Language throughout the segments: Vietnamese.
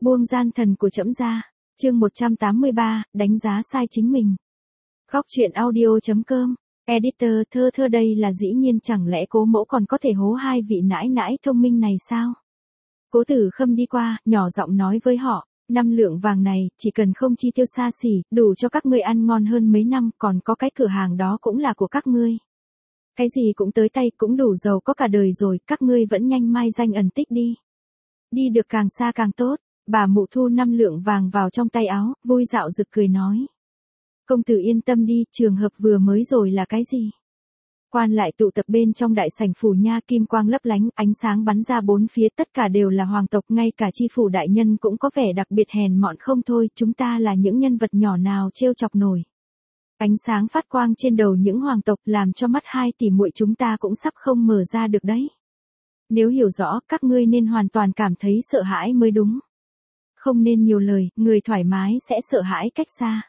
Buông gian thần của trẫm ra. Chương 183, đánh giá sai chính mình. Góc truyện audio.com. Editor thơ đây là dĩ nhiên, chẳng lẽ Cố Mẫu còn có thể hố hai vị nãi nãi thông minh này sao? Cố Tử Khâm đi qua, nhỏ giọng nói với họ, 5 lượng vàng này, chỉ cần không chi tiêu xa xỉ, đủ cho các ngươi ăn ngon hơn mấy năm, còn có cái cửa hàng đó cũng là của các ngươi. Cái gì cũng tới tay, cũng đủ giàu có cả đời rồi, các ngươi vẫn nhanh mai danh ẩn tích đi. Đi được càng xa càng tốt. Bà mụ thu 5 lượng vàng vào trong tay áo, vui dạo rực cười nói. Công tử yên tâm đi, trường hợp vừa mới rồi là cái gì? Quan lại tụ tập bên trong đại sảnh phủ nha, kim quang lấp lánh, ánh sáng bắn ra bốn phía, tất cả đều là hoàng tộc, ngay cả chi phủ đại nhân cũng có vẻ đặc biệt hèn mọn không thôi, chúng ta là những nhân vật nhỏ nào trêu chọc nổi. Ánh sáng phát quang trên đầu những hoàng tộc làm cho mắt hai tỷ muội chúng ta cũng sắp không mở ra được đấy. Nếu hiểu rõ, các ngươi nên hoàn toàn cảm thấy sợ hãi mới đúng. Không nên nhiều lời, người thoải mái sẽ sợ hãi cách xa.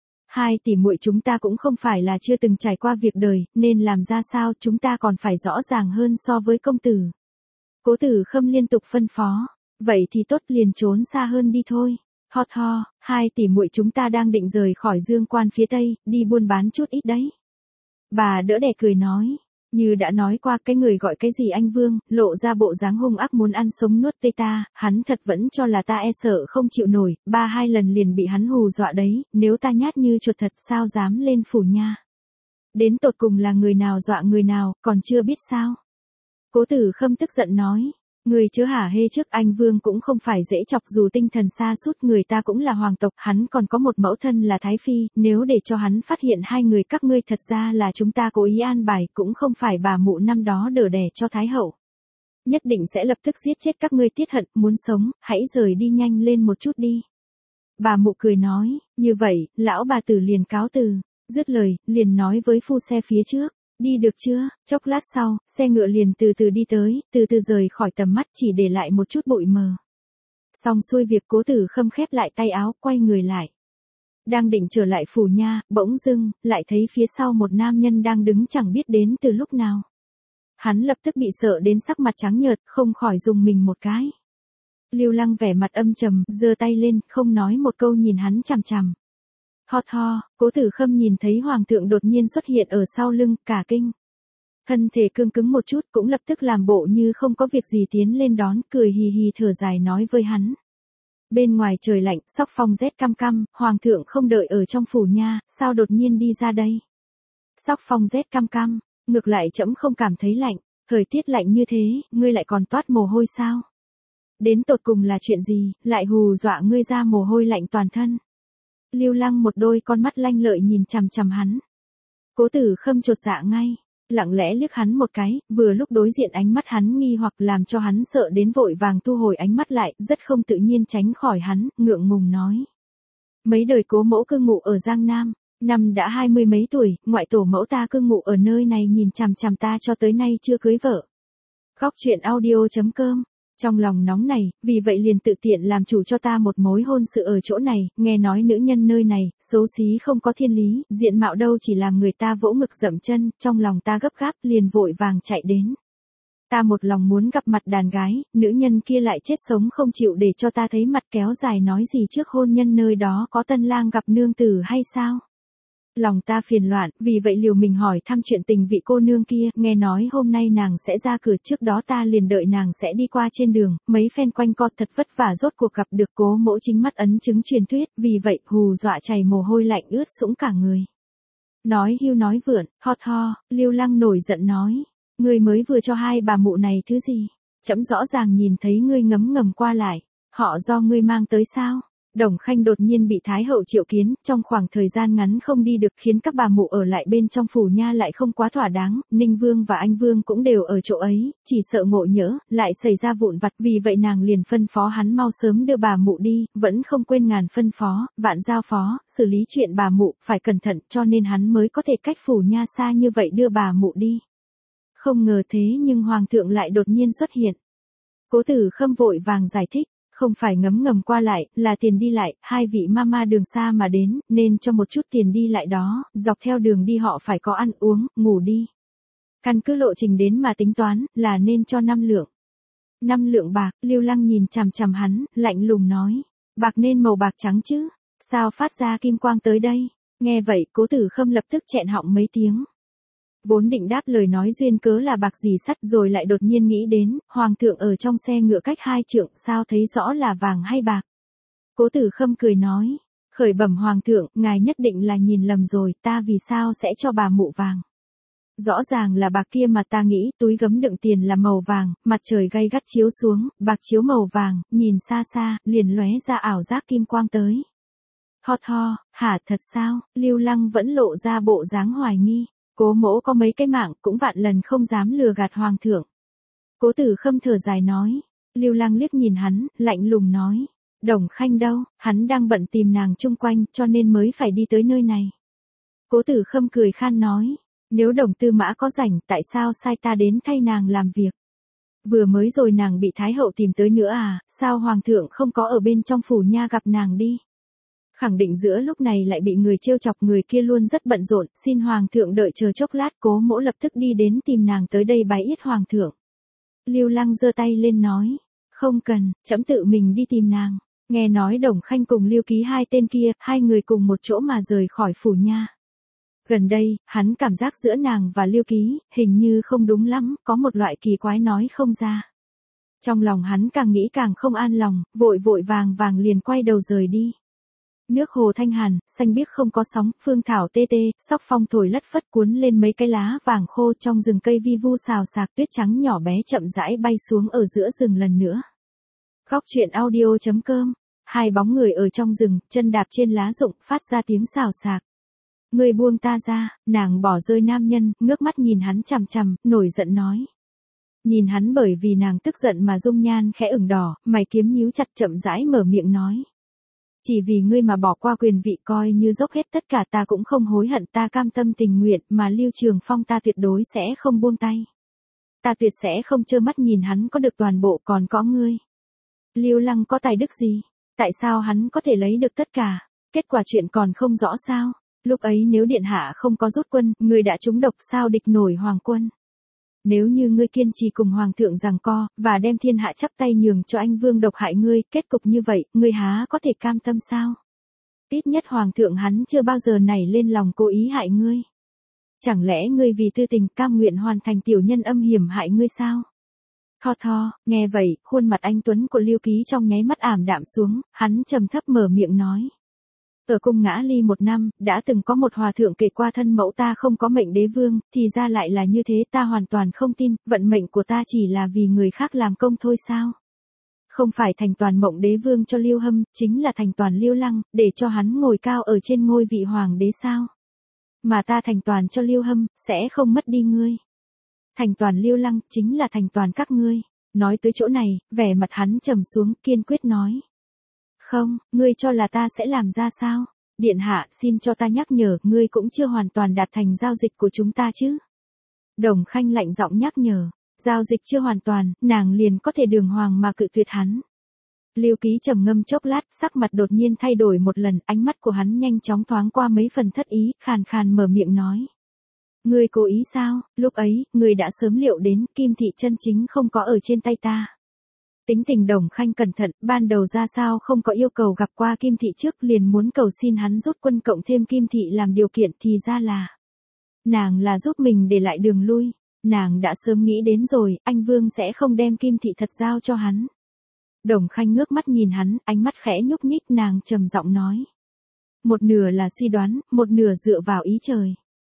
Hai tỷ muội chúng ta cũng không phải là chưa từng trải qua việc đời, nên làm ra sao chúng ta còn phải rõ ràng hơn so với công tử. Cố Tử Khâm liên tục phân phó, vậy thì tốt, liền trốn xa hơn đi thôi. Ho, hai tỷ muội chúng ta đang định rời khỏi Dương Quan phía Tây, đi buôn bán chút ít đấy. Bà đỡ đẻ cười nói. Như đã nói qua, cái người gọi cái gì anh Vương, lộ ra bộ dáng hung ác muốn ăn sống nuốt tươi ta, hắn thật vẫn cho là ta e sợ không chịu nổi, 3-2 lần liền bị hắn hù dọa đấy, nếu ta nhát như chuột thật sao dám lên phủ nha. Đến tột cùng là người nào dọa người nào, còn chưa biết sao. Cố Tử Khâm tức giận nói. Người chớ hả hê trước, anh Vương cũng không phải dễ chọc, dù tinh thần xa sút, người ta cũng là hoàng tộc, hắn còn có một mẫu thân là Thái Phi, nếu để cho hắn phát hiện hai người các ngươi thật ra là chúng ta cố ý an bài, cũng không phải bà mụ năm đó đỡ đẻ cho Thái Hậu. Nhất định sẽ lập tức giết chết các ngươi tiết hận, muốn sống, hãy rời đi nhanh lên một chút đi. Bà mụ cười nói, như vậy, lão bà tử liền cáo từ, dứt lời, liền nói với phu xe phía trước. Đi được chưa? Chốc lát sau, xe ngựa liền từ từ đi tới, từ từ rời khỏi tầm mắt, chỉ để lại một chút bụi mờ. Xong xuôi việc, Cố Tử Khâm khép lại tay áo, quay người lại. Đang định trở lại phủ nha, bỗng dưng, lại thấy phía sau một nam nhân đang đứng chẳng biết đến từ lúc nào. Hắn lập tức bị sợ đến sắc mặt trắng nhợt, không khỏi rùng mình một cái. Lưu Lăng vẻ mặt âm trầm, giơ tay lên, không nói một câu nhìn hắn chằm chằm. Ho, Cố Tử Khâm nhìn thấy hoàng thượng đột nhiên xuất hiện ở sau lưng, cả kinh. Thân thể cương cứng một chút, cũng lập tức làm bộ như không có việc gì tiến lên đón, cười hì hì thở dài nói với hắn. Bên ngoài trời lạnh, sóc phong rét căm căm, hoàng thượng không đợi ở trong phủ nha, sao đột nhiên đi ra đây? Sóc phong rét căm căm, ngược lại trẫm không cảm thấy lạnh, thời tiết lạnh như thế, ngươi lại còn toát mồ hôi sao? Đến tột cùng là chuyện gì, lại hù dọa ngươi ra mồ hôi lạnh toàn thân? Lưu Lăng một đôi con mắt lanh lợi nhìn chằm chằm hắn. Cố Tử Khâm chột dạ ngay, lặng lẽ liếc hắn một cái, vừa lúc đối diện ánh mắt hắn nghi hoặc làm cho hắn sợ đến vội vàng thu hồi ánh mắt lại, rất không tự nhiên tránh khỏi hắn, ngượng ngùng nói. Mấy đời Cố mẫu cư ngụ ở Giang Nam, năm đã 20 mấy tuổi, ngoại tổ mẫu ta cư ngụ ở nơi này nhìn chằm chằm ta cho tới nay chưa cưới vợ. Góc truyện audio.com. Trong lòng nóng này, vì vậy liền tự tiện làm chủ cho ta một mối hôn sự ở chỗ này, nghe nói nữ nhân nơi này, xấu xí không có thiên lý, diện mạo đâu chỉ làm người ta vỗ ngực dậm chân, trong lòng ta gấp gáp, liền vội vàng chạy đến. Ta một lòng muốn gặp mặt đàn gái, nữ nhân kia lại chết sống không chịu để cho ta thấy mặt, kéo dài nói gì trước hôn nhân nơi đó có tân lang gặp nương tử hay sao? Lòng ta phiền loạn, vì vậy liều mình hỏi thăm chuyện tình vị cô nương kia, nghe nói hôm nay nàng sẽ ra cửa, trước đó ta liền đợi nàng sẽ đi qua trên đường, mấy phen quanh co thật vất vả rốt cuộc gặp được Cố mẫu chính mắt ấn chứng truyền thuyết, vì vậy hù dọa chảy mồ hôi lạnh ướt sũng cả người. Nói hưu nói vượn, ho, Lưu Lăng nổi giận nói, ngươi mới vừa cho hai bà mụ này thứ gì? Trẫm rõ ràng nhìn thấy ngươi ngấm ngầm qua lại, họ do ngươi mang tới sao? Đồng Khanh đột nhiên bị Thái Hậu triệu kiến, trong khoảng thời gian ngắn không đi được khiến các bà mụ ở lại bên trong phủ nha lại không quá thỏa đáng, Ninh Vương và Anh Vương cũng đều ở chỗ ấy, chỉ sợ ngộ nhỡ, lại xảy ra vụn vặt, vì vậy nàng liền phân phó hắn mau sớm đưa bà mụ đi, vẫn không quên ngàn phân phó, vạn giao phó, xử lý chuyện bà mụ, phải cẩn thận, cho nên hắn mới có thể cách phủ nha xa như vậy đưa bà mụ đi. Không ngờ thế nhưng Hoàng thượng lại đột nhiên xuất hiện. Cố Tử Khâm vội vàng giải thích. Không phải ngấm ngầm qua lại, là tiền đi lại, hai vị mama đường xa mà đến, nên cho một chút tiền đi lại đó, dọc theo đường đi họ phải có ăn uống, ngủ đi. Căn cứ lộ trình đến mà tính toán, là nên cho 5 lượng. 5 lượng bạc, Lưu Lăng nhìn chằm chằm hắn, lạnh lùng nói. Bạc nên màu bạc trắng chứ, sao phát ra kim quang tới đây? Nghe vậy, Cố Tử Khâm lập tức chẹn họng mấy tiếng. Vốn định đáp lời nói duyên cớ là bạc gì sắt rồi lại đột nhiên nghĩ đến, Hoàng thượng ở trong xe ngựa cách 2 trượng sao thấy rõ là vàng hay bạc. Cố Tử Khâm cười nói, khởi bẩm Hoàng thượng, ngài nhất định là nhìn lầm rồi, ta vì sao sẽ cho bà mụ vàng. Rõ ràng là bạc kia mà ta nghĩ, túi gấm đựng tiền là màu vàng, mặt trời gay gắt chiếu xuống, bạc chiếu màu vàng, nhìn xa xa, liền lóe ra ảo giác kim quang tới. Tho, hả thật sao? Lưu Lăng vẫn lộ ra bộ dáng hoài nghi. Cố mỗ có mấy cái mạng, cũng vạn lần không dám lừa gạt Hoàng thượng. Cố Tử Khâm thở dài nói. Lưu Lăng liếc nhìn hắn, lạnh lùng nói. Đồng Khanh đâu, hắn đang bận tìm nàng chung quanh, cho nên mới phải đi tới nơi này. Cố Tử Khâm cười khan nói. Nếu Đồng Tư Mã có rảnh, tại sao sai ta đến thay nàng làm việc? Vừa mới rồi nàng bị Thái Hậu tìm tới nữa à, sao Hoàng thượng không có ở bên trong phủ nha gặp nàng đi? Khẳng định giữa lúc này lại bị người trêu chọc, người kia luôn rất bận rộn, xin Hoàng thượng đợi chờ chốc lát. Cố mỗ lập tức đi đến tìm nàng tới đây bái yết Hoàng thượng. Lưu Lăng giơ tay lên nói, không cần, trẫm tự mình đi tìm nàng. Nghe nói Đồng Khanh cùng Lưu Ký hai tên kia, hai người cùng một chỗ mà rời khỏi phủ nha. Gần đây, hắn cảm giác giữa nàng và Lưu Ký, hình như không đúng lắm, có một loại kỳ quái nói không ra. Trong lòng hắn càng nghĩ càng không an lòng, vội vàng liền quay đầu rời đi. Nước hồ thanh hàn, xanh biếc không có sóng, phương thảo tê tê, sóc phong thổi lất phất cuốn lên mấy cái lá vàng khô, trong rừng cây vi vu xào xạc, tuyết trắng nhỏ bé chậm rãi bay xuống ở giữa rừng lần nữa. Góc truyện audio.com. Hai bóng người ở trong rừng, chân đạp trên lá rụng, phát ra tiếng xào xạc. Người buông ta ra, nàng bỏ rơi nam nhân, ngước mắt nhìn hắn chằm chằm, nổi giận nói. Nhìn hắn bởi vì nàng tức giận mà dung nhan khẽ ửng đỏ, mày kiếm nhíu chặt, chậm rãi mở miệng nói. Chỉ vì ngươi mà bỏ qua quyền vị, coi như dốc hết tất cả, ta cũng không hối hận, ta cam tâm tình nguyện, mà Lưu Trường Phong ta tuyệt đối sẽ không buông tay. Ta tuyệt sẽ không trơ mắt nhìn hắn có được toàn bộ, còn có ngươi. Lưu Lăng có tài đức gì? Tại sao hắn có thể lấy được tất cả? Kết quả chuyện còn không rõ sao? Lúc ấy nếu điện hạ không có rút quân, ngươi đã trúng độc, sao địch nổi hoàng quân? Nếu như ngươi kiên trì cùng hoàng thượng giằng co, và đem thiên hạ chắp tay nhường cho anh vương độc hại ngươi, kết cục như vậy, ngươi há có thể cam tâm sao? Ít nhất hoàng thượng hắn chưa bao giờ nảy lên lòng cố ý hại ngươi. Chẳng lẽ ngươi vì tư tình cam nguyện hoàn thành tiểu nhân âm hiểm hại ngươi sao? Tho, nghe vậy, khuôn mặt anh tuấn của Lưu Ký trong nháy mắt ảm đạm xuống, hắn trầm thấp mở miệng nói. Ở cung Ngã Ly 1 năm, đã từng có một hòa thượng kể qua thân mẫu ta không có mệnh đế vương, thì ra lại là như thế, ta hoàn toàn không tin, vận mệnh của ta chỉ là vì người khác làm công thôi sao? Không phải thành toàn mộng đế vương cho Lưu Hâm, chính là thành toàn Lưu Lăng, để cho hắn ngồi cao ở trên ngôi vị hoàng đế sao? Mà ta thành toàn cho Lưu Hâm, sẽ không mất đi ngươi. Thành toàn Lưu Lăng, chính là thành toàn các ngươi. Nói tới chỗ này, vẻ mặt hắn trầm xuống, kiên quyết nói. Không, ngươi cho là ta sẽ làm ra sao? Điện hạ, xin cho ta nhắc nhở, ngươi cũng chưa hoàn toàn đạt thành giao dịch của chúng ta chứ? Đồng Khanh lạnh giọng nhắc nhở, giao dịch chưa hoàn toàn, nàng liền có thể đường hoàng mà cự tuyệt hắn. Lưu Ký trầm ngâm chốc lát, sắc mặt đột nhiên thay đổi một lần, ánh mắt của hắn nhanh chóng thoáng qua mấy phần thất ý, khàn khàn mở miệng nói. Ngươi cố ý sao? Lúc ấy, ngươi đã sớm liệu đến, kim thị chân chính không có ở trên tay ta. Tính tình Đồng Khanh cẩn thận, ban đầu ra sao không có yêu cầu gặp qua kim thị trước, liền muốn cầu xin hắn rút quân cộng thêm kim thị làm điều kiện, thì ra là nàng là giúp mình để lại đường lui. Nàng đã sớm nghĩ đến rồi, anh vương sẽ không đem kim thị thật giao cho hắn. Đồng Khanh ngước mắt nhìn hắn, ánh mắt khẽ nhúc nhích, nàng trầm giọng nói. Một nửa là suy đoán, một nửa dựa vào ý trời.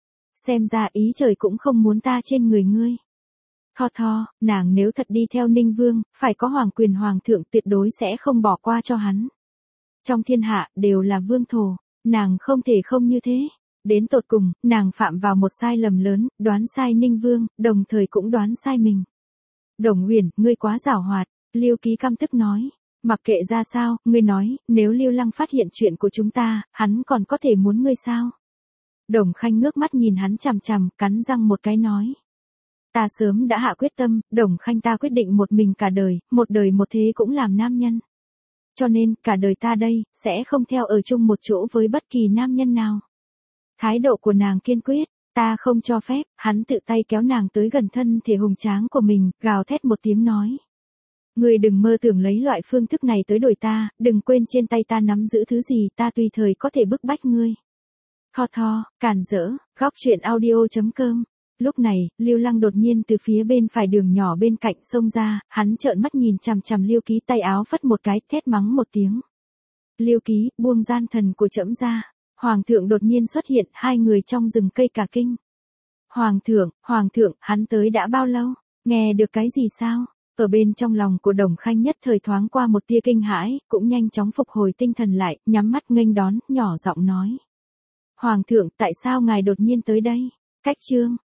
Xem ra ý trời cũng không muốn ta trên người ngươi. Tho, nàng nếu thật đi theo Ninh Vương, phải có hoàng quyền, hoàng thượng tuyệt đối sẽ không bỏ qua cho hắn. Trong thiên hạ, đều là vương thổ, nàng không thể không như thế. Đến tột cùng, nàng phạm vào một sai lầm lớn, đoán sai Ninh Vương, đồng thời cũng đoán sai mình. Đồng Huyền, ngươi quá giảo hoạt, Lưu Ký căm tức nói. Mặc kệ ra sao, ngươi nói, nếu Lưu Lăng phát hiện chuyện của chúng ta, hắn còn có thể muốn ngươi sao? Đồng Khanh ngước mắt nhìn hắn chằm chằm, cắn răng một cái nói. Ta sớm đã hạ quyết tâm, Đồng Khanh ta quyết định một mình cả đời một thế cũng làm nam nhân. Cho nên, cả đời ta đây, sẽ không theo ở chung một chỗ với bất kỳ nam nhân nào. Thái độ của nàng kiên quyết, ta không cho phép, hắn tự tay kéo nàng tới gần thân thể hùng tráng của mình, gào thét một tiếng nói. Ngươi đừng mơ tưởng lấy loại phương thức này tới đổi ta, đừng quên trên tay ta nắm giữ thứ gì ta tùy thời có thể bức bách ngươi. Tho tho, cản rỡ, góc chuyện audio.com. Lúc này, Lưu Lăng đột nhiên từ phía bên phải đường nhỏ bên cạnh xông ra, hắn trợn mắt nhìn chằm chằm Lưu Ký, tay áo phất một cái, thét mắng một tiếng. Lưu Ký, buông gian thần của trẫm ra. Hoàng thượng đột nhiên xuất hiện, hai người trong rừng cây cả kinh. Hoàng thượng, hắn tới đã bao lâu? Nghe được cái gì sao? Ở bên trong lòng của Đồng Khanh nhất thời thoáng qua một tia kinh hãi, cũng nhanh chóng phục hồi tinh thần lại, nhắm mắt nghênh đón, nhỏ giọng nói. Hoàng thượng, tại sao ngài đột nhiên tới đây? Cách chương.